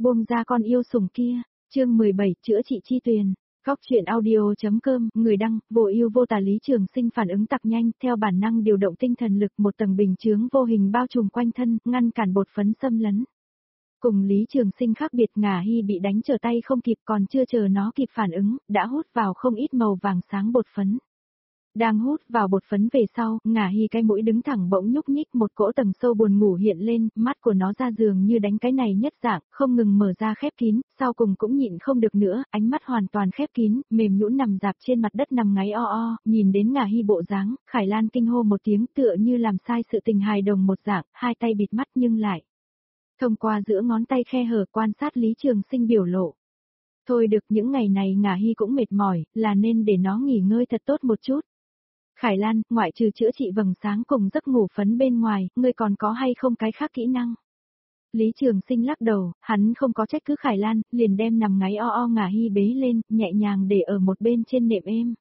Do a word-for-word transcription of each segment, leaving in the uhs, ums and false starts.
Buông ra con yêu sủng kia, chương mười bảy chữa trị chi tuyền. Góc chuyện audio.com, người đăng, vô ưu vô tà Lý Trường Sinh phản ứng tặc nhanh, theo bản năng điều động tinh thần lực một tầng bình chướng vô hình bao trùm quanh thân, ngăn cản bột phấn xâm lấn. Cùng Lý Trường Sinh khác biệt, Ngà Hi bị đánh trở tay không kịp, còn chưa chờ nó kịp phản ứng, đã hút vào không ít màu vàng sáng bột phấn. Đang hút vào bột phấn về sau, Ngà Hi cái mũi đứng thẳng bỗng nhúc nhích, một cỗ tầng sâu buồn ngủ hiện lên, mắt của nó ra giường như đánh cái này nhất dạng, không ngừng mở ra khép kín, sau cùng cũng nhịn không được nữa, ánh mắt hoàn toàn khép kín, mềm nhũn nằm dạp trên mặt đất nằm ngáy o o, nhìn đến Ngà Hi bộ dáng, Khải Lan kinh hô một tiếng, tựa như làm sai sự tình hài đồng một dạng, hai tay bịt mắt nhưng lại thông qua giữa ngón tay khe hở quan sát Lý Trường Sinh biểu lộ. Thôi được, những ngày này Ngà Hi cũng mệt mỏi, là nên để nó nghỉ ngơi thật tốt một chút. Khải Lan, ngoại trừ chữa trị vầng sáng cùng giấc ngủ phấn bên ngoài, ngươi còn có hay không cái khác kỹ năng? Lý Trường Sinh lắc đầu, hắn không có trách cứ Khải Lan, liền đem nằm ngáy o o Ngà Hi bế lên, nhẹ nhàng để ở một bên trên nệm êm.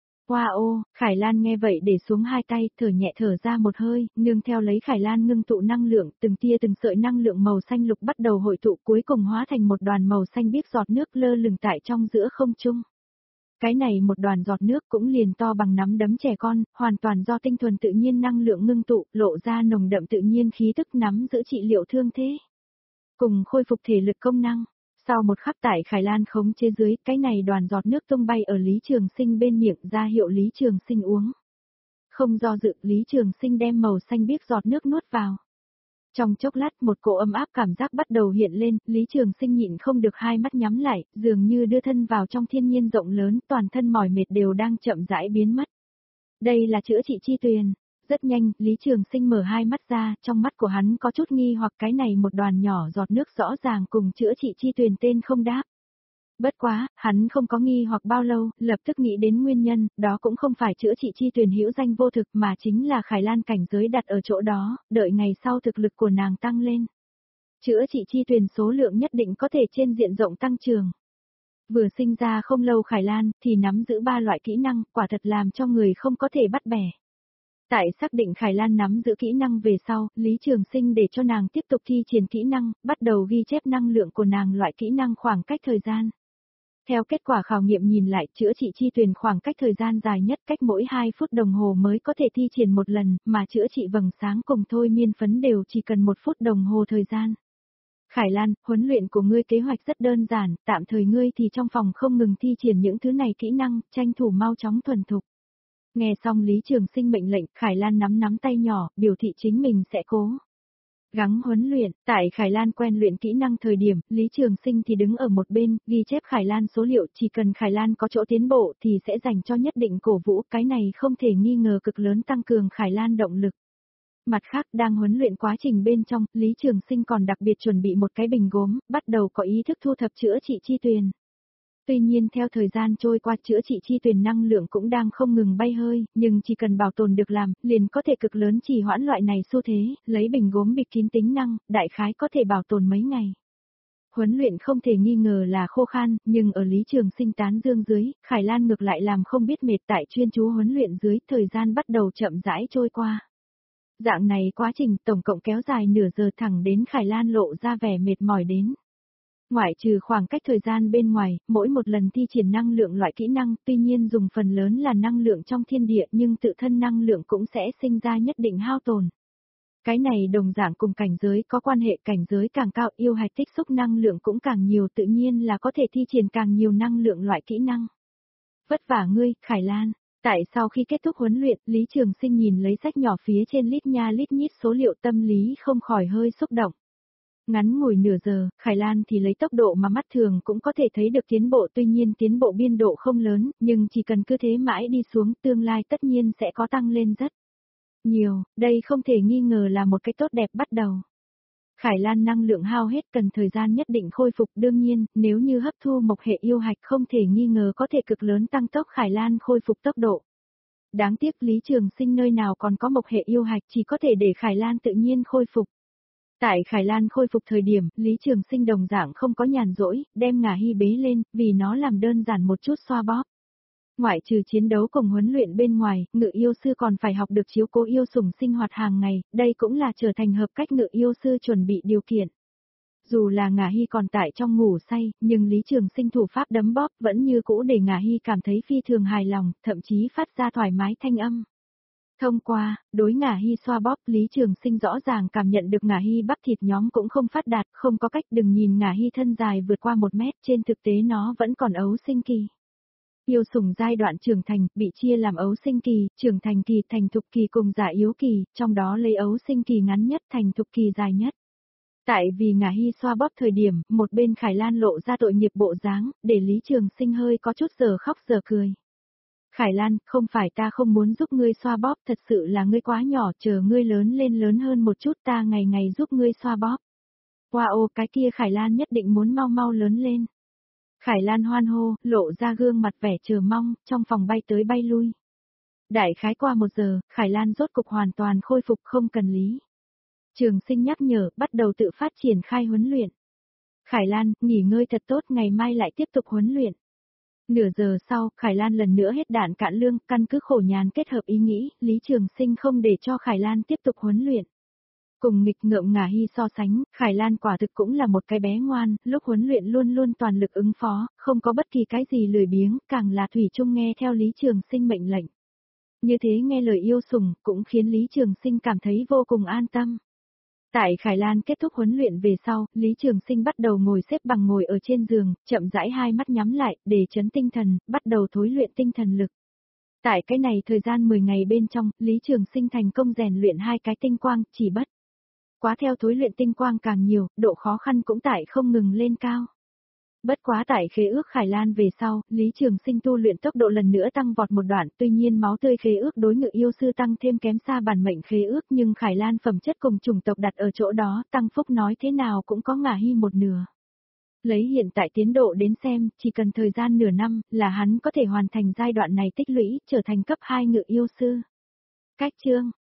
Wow, Khải Lan nghe vậy để xuống hai tay, thở nhẹ thở ra một hơi, nương theo lấy Khải Lan ngưng tụ năng lượng, từng tia từng sợi năng lượng màu xanh lục bắt đầu hội tụ, cuối cùng hóa thành một đoàn màu xanh biếc giọt nước lơ lửng tại trong giữa không trung. Cái này một đoàn giọt nước cũng liền to bằng nắm đấm trẻ con, hoàn toàn do tinh thuần tự nhiên năng lượng ngưng tụ, lộ ra nồng đậm tự nhiên khí tức nắm giữ trị liệu thương thế, cùng khôi phục thể lực công năng. Sau một khắc tại Khải Lan khống chế dưới, cái này đoàn giọt nước tung bay ở Lý Trường Sinh bên miệng, ra hiệu Lý Trường Sinh uống. Không do dự, Lý Trường Sinh đem màu xanh biếc giọt nước nuốt vào. Trong chốc lát một cỗ ấm áp cảm giác bắt đầu hiện lên, Lý Trường Sinh nhịn không được hai mắt nhắm lại, dường như đưa thân vào trong thiên nhiên rộng lớn, toàn thân mỏi mệt đều đang chậm rãi biến mất. Đây là chữa trị chi tuyền. Rất nhanh, Lý Trường Sinh mở hai mắt ra, trong mắt của hắn có chút nghi hoặc cái này một đoàn nhỏ giọt nước rõ ràng cùng chữa trị chi tuyền tên không đáp. Bất quá, hắn không có nghi hoặc bao lâu, lập tức nghĩ đến nguyên nhân, đó cũng không phải chữa trị chi tuyền hữu danh vô thực mà chính là Khải Lan cảnh giới đặt ở chỗ đó, đợi ngày sau thực lực của nàng tăng lên. Chữa trị chi tuyền số lượng nhất định có thể trên diện rộng tăng trưởng. Vừa sinh ra không lâu Khải Lan thì nắm giữ ba loại kỹ năng, quả thật làm cho người không có thể bắt bẻ. Tại xác định Khải Lan nắm giữ kỹ năng về sau, Lý Trường Sinh để cho nàng tiếp tục thi triển kỹ năng, bắt đầu ghi chép năng lượng của nàng loại kỹ năng khoảng cách thời gian. Theo kết quả khảo nghiệm nhìn lại, chữa trị chi tuyền khoảng cách thời gian dài nhất cách mỗi hai phút đồng hồ mới có thể thi triển một lần, mà chữa trị vầng sáng cùng thôi miên phấn đều chỉ cần một phút đồng hồ thời gian. Khải Lan, huấn luyện của ngươi kế hoạch rất đơn giản, tạm thời ngươi thì trong phòng không ngừng thi triển những thứ này kỹ năng, tranh thủ mau chóng thuần thục. Nghe xong Lý Trường Sinh mệnh lệnh, Khải Lan nắm nắm tay nhỏ, biểu thị chính mình sẽ cố gắng huấn luyện. Tại Khải Lan quen luyện kỹ năng thời điểm, Lý Trường Sinh thì đứng ở một bên, ghi chép Khải Lan số liệu, chỉ cần Khải Lan có chỗ tiến bộ thì sẽ dành cho nhất định cổ vũ, cái này không thể nghi ngờ cực lớn tăng cường Khải Lan động lực. Mặt khác, đang huấn luyện quá trình bên trong, Lý Trường Sinh còn đặc biệt chuẩn bị một cái bình gốm, bắt đầu có ý thức thu thập chữa trị chi tuyền. Tuy nhiên theo thời gian trôi qua, chữa trị chi tuyền năng lượng cũng đang không ngừng bay hơi, nhưng chỉ cần bảo tồn được làm, liền có thể cực lớn trì hoãn loại này xu thế, lấy bình gốm bịt kín tính năng, đại khái có thể bảo tồn mấy ngày. Huấn luyện không thể nghi ngờ là khô khan, nhưng ở Lý Trường Sinh tán dương dưới, Khải Lan ngược lại làm không biết mệt, tại chuyên chú huấn luyện dưới, thời gian bắt đầu chậm rãi trôi qua. Dạng này quá trình tổng cộng kéo dài nửa giờ, thẳng đến Khải Lan lộ ra vẻ mệt mỏi đến. Ngoại trừ khoảng cách thời gian bên ngoài, mỗi một lần thi triển năng lượng loại kỹ năng, tuy nhiên dùng phần lớn là năng lượng trong thiên địa, nhưng tự thân năng lượng cũng sẽ sinh ra nhất định hao tổn. Cái này đồng dạng cùng cảnh giới có quan hệ, cảnh giới càng cao, yêu hạch tích xúc năng lượng cũng càng nhiều, tự nhiên là có thể thi triển càng nhiều năng lượng loại kỹ năng. Vất vả ngươi, Khải Lan. Tại sau khi kết thúc huấn luyện, Lý Trường Sinh nhìn lấy sách nhỏ phía trên lít nha lít nhít số liệu, tâm lý không khỏi hơi xúc động. Ngắn ngủi nửa giờ, Khải Lan thì lấy tốc độ mà mắt thường cũng có thể thấy được tiến bộ, tuy nhiên tiến bộ biên độ không lớn, nhưng chỉ cần cứ thế mãi đi xuống, tương lai tất nhiên sẽ có tăng lên rất nhiều, đây không thể nghi ngờ là một cái tốt đẹp bắt đầu. Khải Lan năng lượng hao hết cần thời gian nhất định khôi phục, đương nhiên, nếu như hấp thu mộc hệ yêu hạch không thể nghi ngờ có thể cực lớn tăng tốc Khải Lan khôi phục tốc độ. Đáng tiếc Lý Trường Sinh nơi nào còn có mộc hệ yêu hạch, chỉ có thể để Khải Lan tự nhiên khôi phục. Tại Khải Lan khôi phục thời điểm, Lý Trường Sinh đồng dạng không có nhàn rỗi, đem Ngà Hi bế lên, vì nó làm đơn giản một chút xoa bóp. Ngoại trừ chiến đấu cùng huấn luyện bên ngoài, ngự yêu sư còn phải học được chiếu cố yêu sủng sinh hoạt hàng ngày, đây cũng là trở thành hợp cách ngự yêu sư chuẩn bị điều kiện. Dù là Ngả Hy còn tại trong ngủ say, nhưng Lý Trường Sinh thủ pháp đấm bóp vẫn như cũ để Ngả Hy cảm thấy phi thường hài lòng, thậm chí phát ra thoải mái thanh âm. Thông qua, đối Ngả Hy xoa bóp, Lý Trường Sinh rõ ràng cảm nhận được Ngả Hy bắp thịt nhóm cũng không phát đạt, không có cách. Đừng nhìn Ngả Hy thân dài vượt qua một mét, trên thực tế nó vẫn còn ấu sinh kỳ. Yêu sủng giai đoạn trưởng thành, bị chia làm ấu sinh kỳ, trưởng thành kỳ, thành thục kỳ cùng già yếu kỳ, trong đó lấy ấu sinh kỳ ngắn nhất, thành thục kỳ dài nhất. Tại vì Ngả Hy xoa bóp thời điểm, một bên Khải Lan lộ ra tội nghiệp bộ dáng, để Lý Trường Sinh hơi có chút giờ khóc giờ cười. Khải Lan, không phải ta không muốn giúp ngươi xoa bóp, thật sự là ngươi quá nhỏ, chờ ngươi lớn lên lớn hơn một chút ta ngày ngày giúp ngươi xoa bóp. Wow, cái kia Khải Lan nhất định muốn mau mau lớn lên. Khải Lan hoan hô, lộ ra gương mặt vẻ chờ mong, trong phòng bay tới bay lui. Đại khái qua một giờ, Khải Lan rốt cục hoàn toàn khôi phục không cần Lý Trường Sinh nhắc nhở, bắt đầu tự phát triển khai huấn luyện. Khải Lan, nghỉ ngơi thật tốt, ngày mai lại tiếp tục huấn luyện. Nửa giờ sau, Khải Lan lần nữa hết đạn cạn lương, căn cứ khổ nhàn kết hợp ý nghĩ, Lý Trường Sinh không để cho Khải Lan tiếp tục huấn luyện. Cùng nghịch ngợm Ngả Hy so sánh, Khải Lan quả thực cũng là một cái bé ngoan, lúc huấn luyện luôn luôn toàn lực ứng phó, không có bất kỳ cái gì lười biếng, càng là thủy chung nghe theo Lý Trường Sinh mệnh lệnh. Như thế nghe lời yêu sủng, cũng khiến Lý Trường Sinh cảm thấy vô cùng an tâm. Tại Khải Lan kết thúc huấn luyện về sau, Lý Trường Sinh bắt đầu ngồi xếp bằng ngồi ở trên giường, chậm rãi hai mắt nhắm lại, để trấn tinh thần, bắt đầu thối luyện tinh thần lực. Tại cái này thời gian mười ngày bên trong, Lý Trường Sinh thành công rèn luyện hai cái tinh quang, chỉ bất quá theo thối luyện tinh quang càng nhiều, độ khó khăn cũng tại không ngừng lên cao. Bất quá tại khế ước Khải Lan về sau, Lý Trường Sinh tu luyện tốc độ lần nữa tăng vọt một đoạn, tuy nhiên máu tươi khế ước đối ngự yêu sư tăng thêm kém xa bản mệnh khế ước, nhưng Khải Lan phẩm chất cùng chủng tộc đặt ở chỗ đó, tăng phúc nói thế nào cũng có Ngả Hy một nửa. Lấy hiện tại tiến độ đến xem, chỉ cần thời gian nửa năm, là hắn có thể hoàn thành giai đoạn này tích lũy, trở thành cấp hai ngự yêu sư. Cách chương